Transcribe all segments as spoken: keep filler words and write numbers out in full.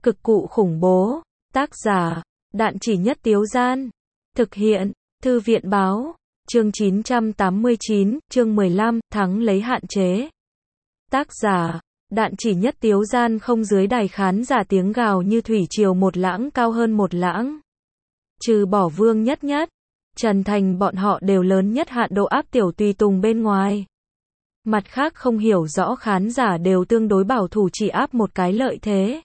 Cực cụ khủng bố. Tác giả, Đạn Chỉ Nhất Tiếu Gian. Thực hiện, Thư viện Báo. Chương chín trăm tám mươi chín, chương mười lăm, thắng lấy hạn chế. Tác giả, Đạn Chỉ Nhất Tiếu Gian. Không dưới đài khán giả tiếng gào như thủy triều một lãng cao hơn một lãng. Trừ bỏ Vương Nhất Nhất, Trần Thành bọn họ đều lớn nhất hạn độ áp Tiểu Tùy Tùng bên ngoài. Mặt khác không hiểu rõ khán giả đều tương đối bảo thủ, chỉ áp một cái lợi thế.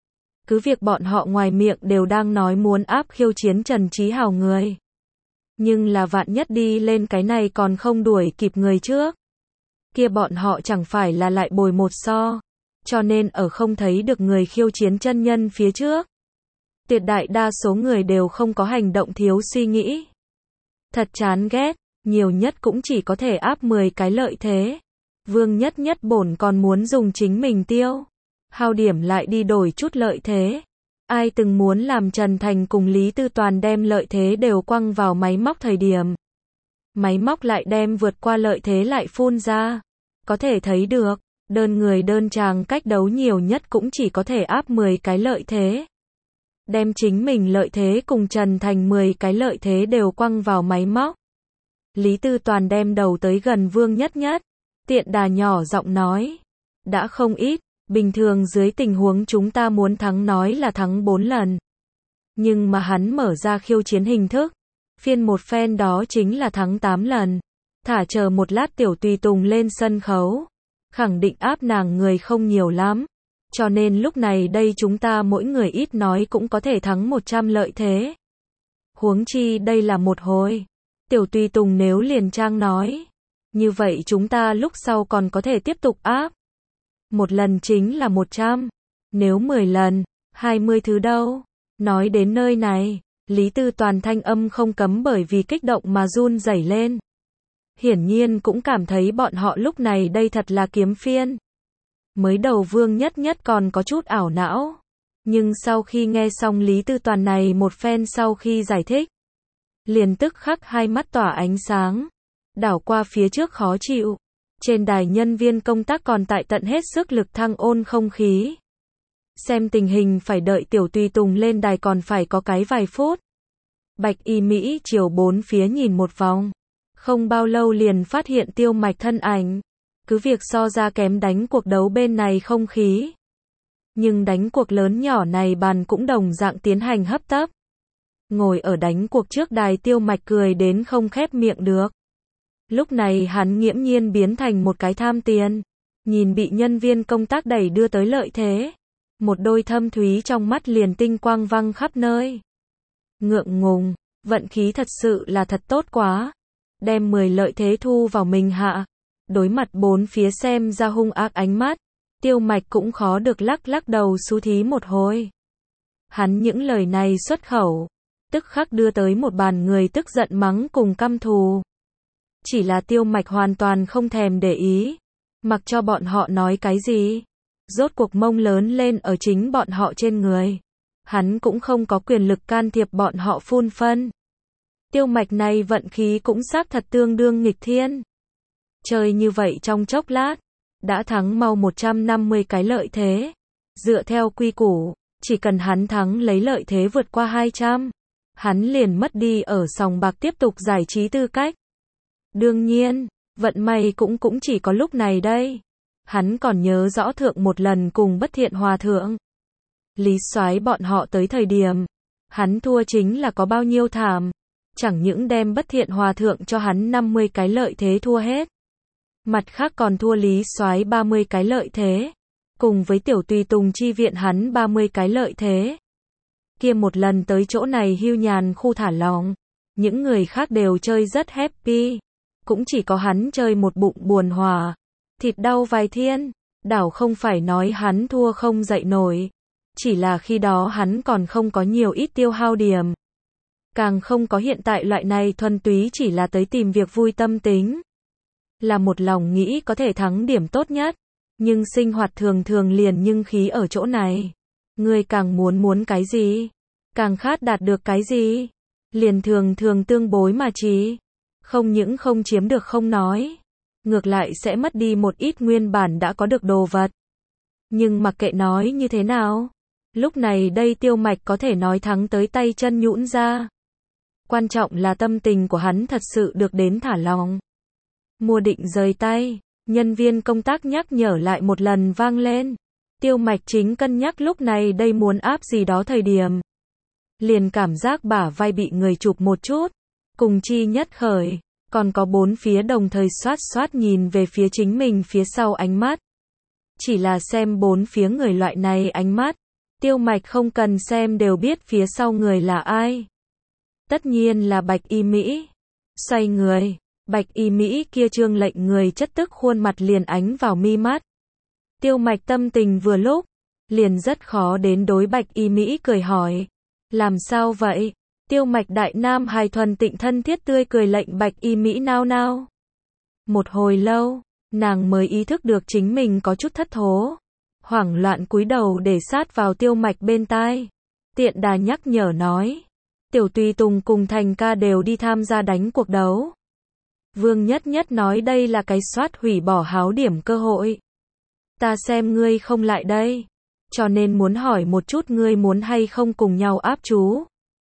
Cứ việc bọn họ ngoài miệng đều đang nói muốn áp khiêu chiến Trần Chí Hào người. Nhưng là vạn nhất đi lên cái này còn không đuổi kịp người trước. Kia bọn họ chẳng phải là lại bồi một so. Cho nên ở không thấy được người khiêu chiến chân nhân phía trước. Tuyệt đại đa số người đều không có hành động, thiếu suy nghĩ. Thật chán ghét, nhiều nhất cũng chỉ có thể áp mười cái lợi thế. Vương Nhất Nhất bổn còn muốn dùng chính mình tiêu hao điểm lại đi đổi chút lợi thế. Ai từng muốn làm Trần Thành cùng Lý Tư Toàn đem lợi thế đều quăng vào máy móc thời điểm. Máy móc lại đem vượt qua lợi thế lại phun ra. Có thể thấy được, đơn người đơn chàng cách đấu nhiều nhất cũng chỉ có thể áp mười cái lợi thế. Đem chính mình lợi thế cùng Trần Thành mười cái lợi thế đều quăng vào máy móc. Lý Tư Toàn đem đầu tới gần Vương Nhất Nhất. Tiện đà nhỏ giọng nói. Đã không ít, bình thường dưới tình huống chúng ta muốn thắng nói là thắng bốn lần. Nhưng mà hắn mở ra khiêu chiến hình thức. Phiên một phen đó chính là thắng tám lần. Thả chờ một lát Tiểu Tùy Tùng lên sân khấu. Khẳng định áp nàng người không nhiều lắm. Cho nên lúc này đây chúng ta mỗi người ít nói cũng có thể thắng một trăm lợi thế. Huống chi đây là một hồi. Tiểu Tùy Tùng nếu liền trang nói. Như vậy chúng ta lúc sau còn có thể tiếp tục áp. Một lần chính là một trăm. Nếu mười lần, hai mươi thứ đâu. Nói đến nơi này, Lý Tư Toàn thanh âm không cấm bởi vì kích động mà run rẩy lên. Hiển nhiên cũng cảm thấy bọn họ lúc này đây thật là kiếm phiên. Mới đầu Vương Nhất Nhất còn có chút ảo não. Nhưng sau khi nghe xong Lý Tư Toàn này một phen sau khi giải thích. Liền tức khắc hai mắt tỏa ánh sáng. Đảo qua phía trước khó chịu. Trên đài nhân viên công tác còn tại tận hết sức lực thăng ôn không khí. Xem tình hình phải đợi Tiểu Tùy Tùng lên đài còn phải có cái vài phút. Bạch Y Mỹ chiều bốn phía nhìn một vòng. Không bao lâu liền phát hiện Tiêu Mạch thân ảnh. Cứ việc so ra kém đánh cuộc đấu bên này không khí. Nhưng đánh cuộc lớn nhỏ này bàn cũng đồng dạng tiến hành hấp tấp. Ngồi ở đánh cuộc trước đài Tiêu Mạch cười đến không khép miệng được. Lúc này hắn nghiễm nhiên biến thành một cái tham tiền. Nhìn bị nhân viên công tác đẩy đưa tới lợi thế. Một đôi thâm thúy trong mắt liền tinh quang văng khắp nơi. Ngượng ngùng, vận khí thật sự là thật tốt quá. Đem mười lợi thế thu vào mình hạ. Đối mặt bốn phía xem ra hung ác ánh mắt. Tiêu Mạch cũng khó được lắc lắc đầu xú thí một hồi. Hắn những lời này xuất khẩu. Tức khắc đưa tới một bàn người tức giận mắng cùng căm thù. Chỉ là Tiêu Mạch hoàn toàn không thèm để ý. Mặc cho bọn họ nói cái gì. Rốt cuộc mông lớn lên ở chính bọn họ trên người. Hắn cũng không có quyền lực can thiệp bọn họ phun phân. Tiêu Mạch này vận khí cũng xác thật tương đương nghịch thiên. Chơi như vậy trong chốc lát. Đã thắng mau một trăm năm mươi cái lợi thế. Dựa theo quy củ. Chỉ cần hắn thắng lấy lợi thế vượt qua hai trăm. Hắn liền mất đi ở sòng bạc tiếp tục giải trí tư cách. Đương nhiên, vận may cũng cũng chỉ có lúc này đây. Hắn còn nhớ rõ thượng một lần cùng Bất Thiện Hòa Thượng. Lý Soái bọn họ tới thời điểm. Hắn thua chính là có bao nhiêu thảm. Chẳng những đem Bất Thiện Hòa Thượng cho hắn năm mươi cái lợi thế thua hết. Mặt khác còn thua Lý Soái ba mươi cái lợi thế. Cùng với Tiểu Tùy Tùng chi viện hắn ba mươi cái lợi thế. Kia một lần tới chỗ này hưu nhàn khu thả lỏng. Những người khác đều chơi rất happy. Cũng chỉ có hắn chơi một bụng buồn hòa. Thịt đau vài thiên. Đảo không phải nói hắn thua không dậy nổi. Chỉ là khi đó hắn còn không có nhiều ít tiêu hao điểm. Càng không có hiện tại loại này thuần túy chỉ là tới tìm việc vui tâm tính. Là một lòng nghĩ có thể thắng điểm tốt nhất. Nhưng sinh hoạt thường thường liền nhưng khí ở chỗ này. Người càng muốn muốn cái gì. Càng khát đạt được cái gì. Liền thường thường tương bối mà chỉ. Không những không chiếm được không nói. Ngược lại sẽ mất đi một ít nguyên bản đã có được đồ vật. Nhưng mặc kệ nói như thế nào. Lúc này đây Tiêu Mạch có thể nói thắng tới tay chân nhũn ra. Quan trọng là tâm tình của hắn thật sự được đến thả lòng. Mùa định rời tay, nhân viên công tác nhắc nhở lại một lần vang lên. Tiêu Mạch chính cân nhắc lúc này đây muốn áp gì đó thời điểm. Liền cảm giác bả vai bị người chụp một chút. Cùng chi nhất khởi, còn có bốn phía đồng thời xoát xoát nhìn về phía chính mình phía sau ánh mắt. Chỉ là xem bốn phía người loại này ánh mắt, Tiêu Mạch không cần xem đều biết phía sau người là ai. Tất nhiên là Bạch Y Mỹ. Xoay người, Bạch Y Mỹ kia trương lệnh người chất tức khuôn mặt liền ánh vào mi mắt. Tiêu Mạch tâm tình vừa lúc, liền rất khó đến đối Bạch Y Mỹ cười hỏi. Làm sao vậy? Tiêu Mạch đại nam hài thuần tịnh thân thiết tươi cười lệnh Bạch Y Mỹ nao nao. Một hồi lâu, nàng mới ý thức được chính mình có chút thất thố. Hoảng loạn cúi đầu để sát vào Tiêu Mạch bên tai. Tiện đà nhắc nhở nói. Tiểu Tùy Tùng cùng Thành ca đều đi tham gia đánh cuộc đấu. Vương Nhất Nhất nói đây là cái soát hủy bỏ háo điểm cơ hội. Ta xem ngươi không lại đây, cho nên muốn hỏi một chút ngươi muốn hay không cùng nhau áp chú.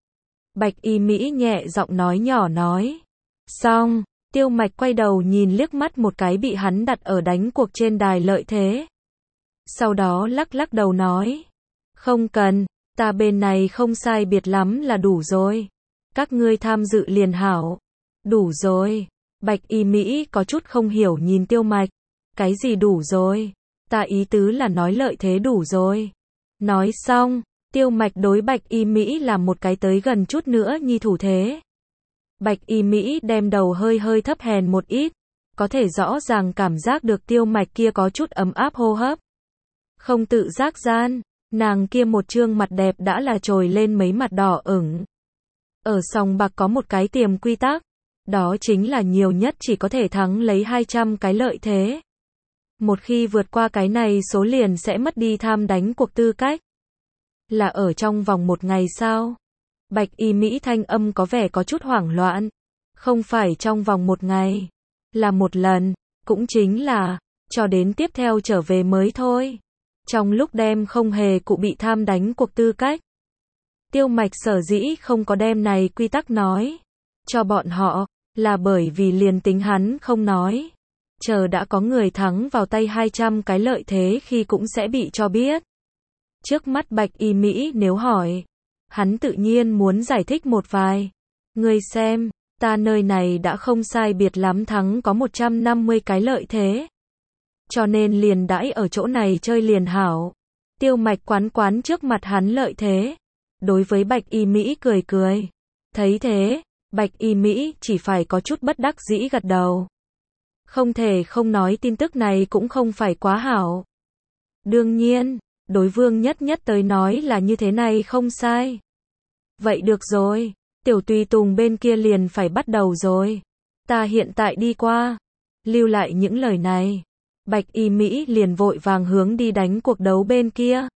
Bạch Y Mỹ nhẹ giọng nói nhỏ nói. Xong, Tiêu Mạch quay đầu nhìn liếc mắt một cái bị hắn đặt ở đánh cuộc trên đài lợi thế. Sau đó lắc lắc đầu nói. Không cần, ta bên này không sai biệt lắm là đủ rồi. Các ngươi tham dự liền hảo. Đủ rồi. Bạch Y Mỹ có chút không hiểu nhìn Tiêu Mạch. Cái gì đủ rồi? Ta ý tứ là nói lợi thế đủ rồi. Nói xong, Tiêu Mạch đối Bạch Y Mỹ làm một cái tới gần chút nữa nhi thủ thế. Bạch Y Mỹ đem đầu hơi hơi thấp hèn một ít, có thể rõ ràng cảm giác được Tiêu Mạch kia có chút ấm áp hô hấp. Không tự giác gian, nàng kia một trương mặt đẹp đã là trồi lên mấy mặt đỏ ửng. Ở sòng bạc có một cái tiềm quy tắc, đó chính là nhiều nhất chỉ có thể thắng lấy hai trăm cái lợi thế. Một khi vượt qua cái này số liền sẽ mất đi tham đánh cuộc tư cách. Là ở trong vòng một ngày sao? Bạch Y Mỹ thanh âm có vẻ có chút hoảng loạn. Không phải trong vòng một ngày. Là một lần. Cũng chính là, cho đến tiếp theo trở về mới thôi. Trong lúc đem không hề cụ bị tham đánh cuộc tư cách. Tiêu Mạch sở dĩ không có đem này quy tắc nói cho bọn họ, là bởi vì liền tính hắn không nói. Chờ đã có người thắng vào tay hai trăm cái lợi thế khi cũng sẽ bị cho biết. Trước mắt Bạch Y Mỹ nếu hỏi, hắn tự nhiên muốn giải thích một vài. Ngươi xem, ta nơi này đã không sai biệt lắm thắng có một trăm năm mươi cái lợi thế. Cho nên liền đãi ở chỗ này chơi liền hảo. Tiêu Mạch quán quán trước mặt hắn lợi thế. Đối với Bạch Y Mỹ cười cười. Thấy thế, Bạch Y Mỹ chỉ phải có chút bất đắc dĩ gật đầu. Không thể không nói tin tức này cũng không phải quá hảo. Đương nhiên, đối Vương Nhất Nhất tới nói là như thế này không sai. Vậy được rồi, Tiểu Tùy Tùng bên kia liền phải bắt đầu rồi. Ta hiện tại đi qua. Lưu lại những lời này. Bạch Y Mỹ liền vội vàng hướng đi đánh cuộc đấu bên kia.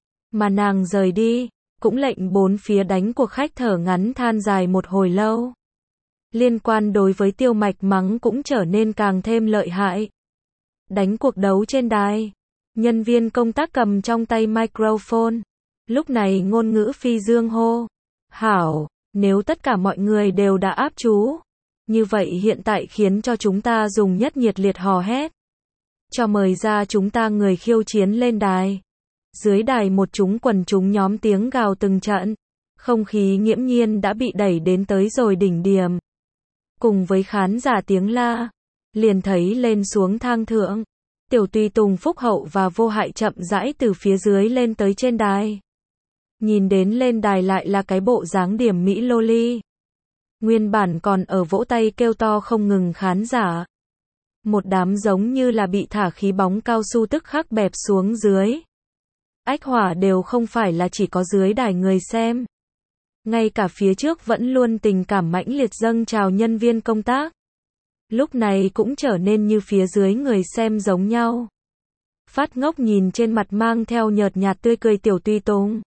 Mà nàng rời đi, cũng lệnh bốn phía đánh cuộc khách thở ngắn than dài một hồi lâu. Liên quan đối với Tiêu Mạch mắng cũng trở nên càng thêm lợi hại. Đánh cuộc đấu trên đài. Nhân viên công tác cầm trong tay microphone. Lúc này ngôn ngữ phi dương hô. Hảo, nếu tất cả mọi người đều đã áp chú. Như vậy hiện tại khiến cho chúng ta dùng nhất nhiệt liệt hò hét. Cho mời ra chúng ta người khiêu chiến lên đài. Dưới đài một chúng quần chúng nhóm tiếng gào từng trận. Không khí nghiễm nhiên đã bị đẩy đến tới rồi đỉnh điểm. Cùng với khán giả tiếng la. Liền thấy lên xuống thang thượng. Tiểu Tùy Tùng phúc hậu và vô hại chậm rãi từ phía dưới lên tới trên đài. Nhìn đến lên đài lại là cái bộ dáng điểm mỹ loli. Nguyên bản còn ở vỗ tay kêu to không ngừng khán giả. Một đám giống như là bị thả khí bóng cao su tức khắc bẹp xuống dưới. Ách hỏa đều không phải là chỉ có dưới đài người xem. Ngay cả phía trước vẫn luôn tình cảm mãnh liệt dâng trào nhân viên công tác. Lúc này cũng trở nên như phía dưới người xem giống nhau. Phát ngốc nhìn trên mặt mang theo nhợt nhạt tươi cười Tiểu Tùy Tùng.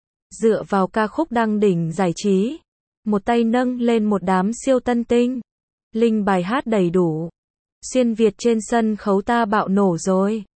Dựa vào ca khúc đăng đỉnh giải trí. Một tay nâng lên một đám siêu tân tinh. Linh bài hát đầy đủ. Xuyên Việt trên sân khấu ta bạo nổ rồi.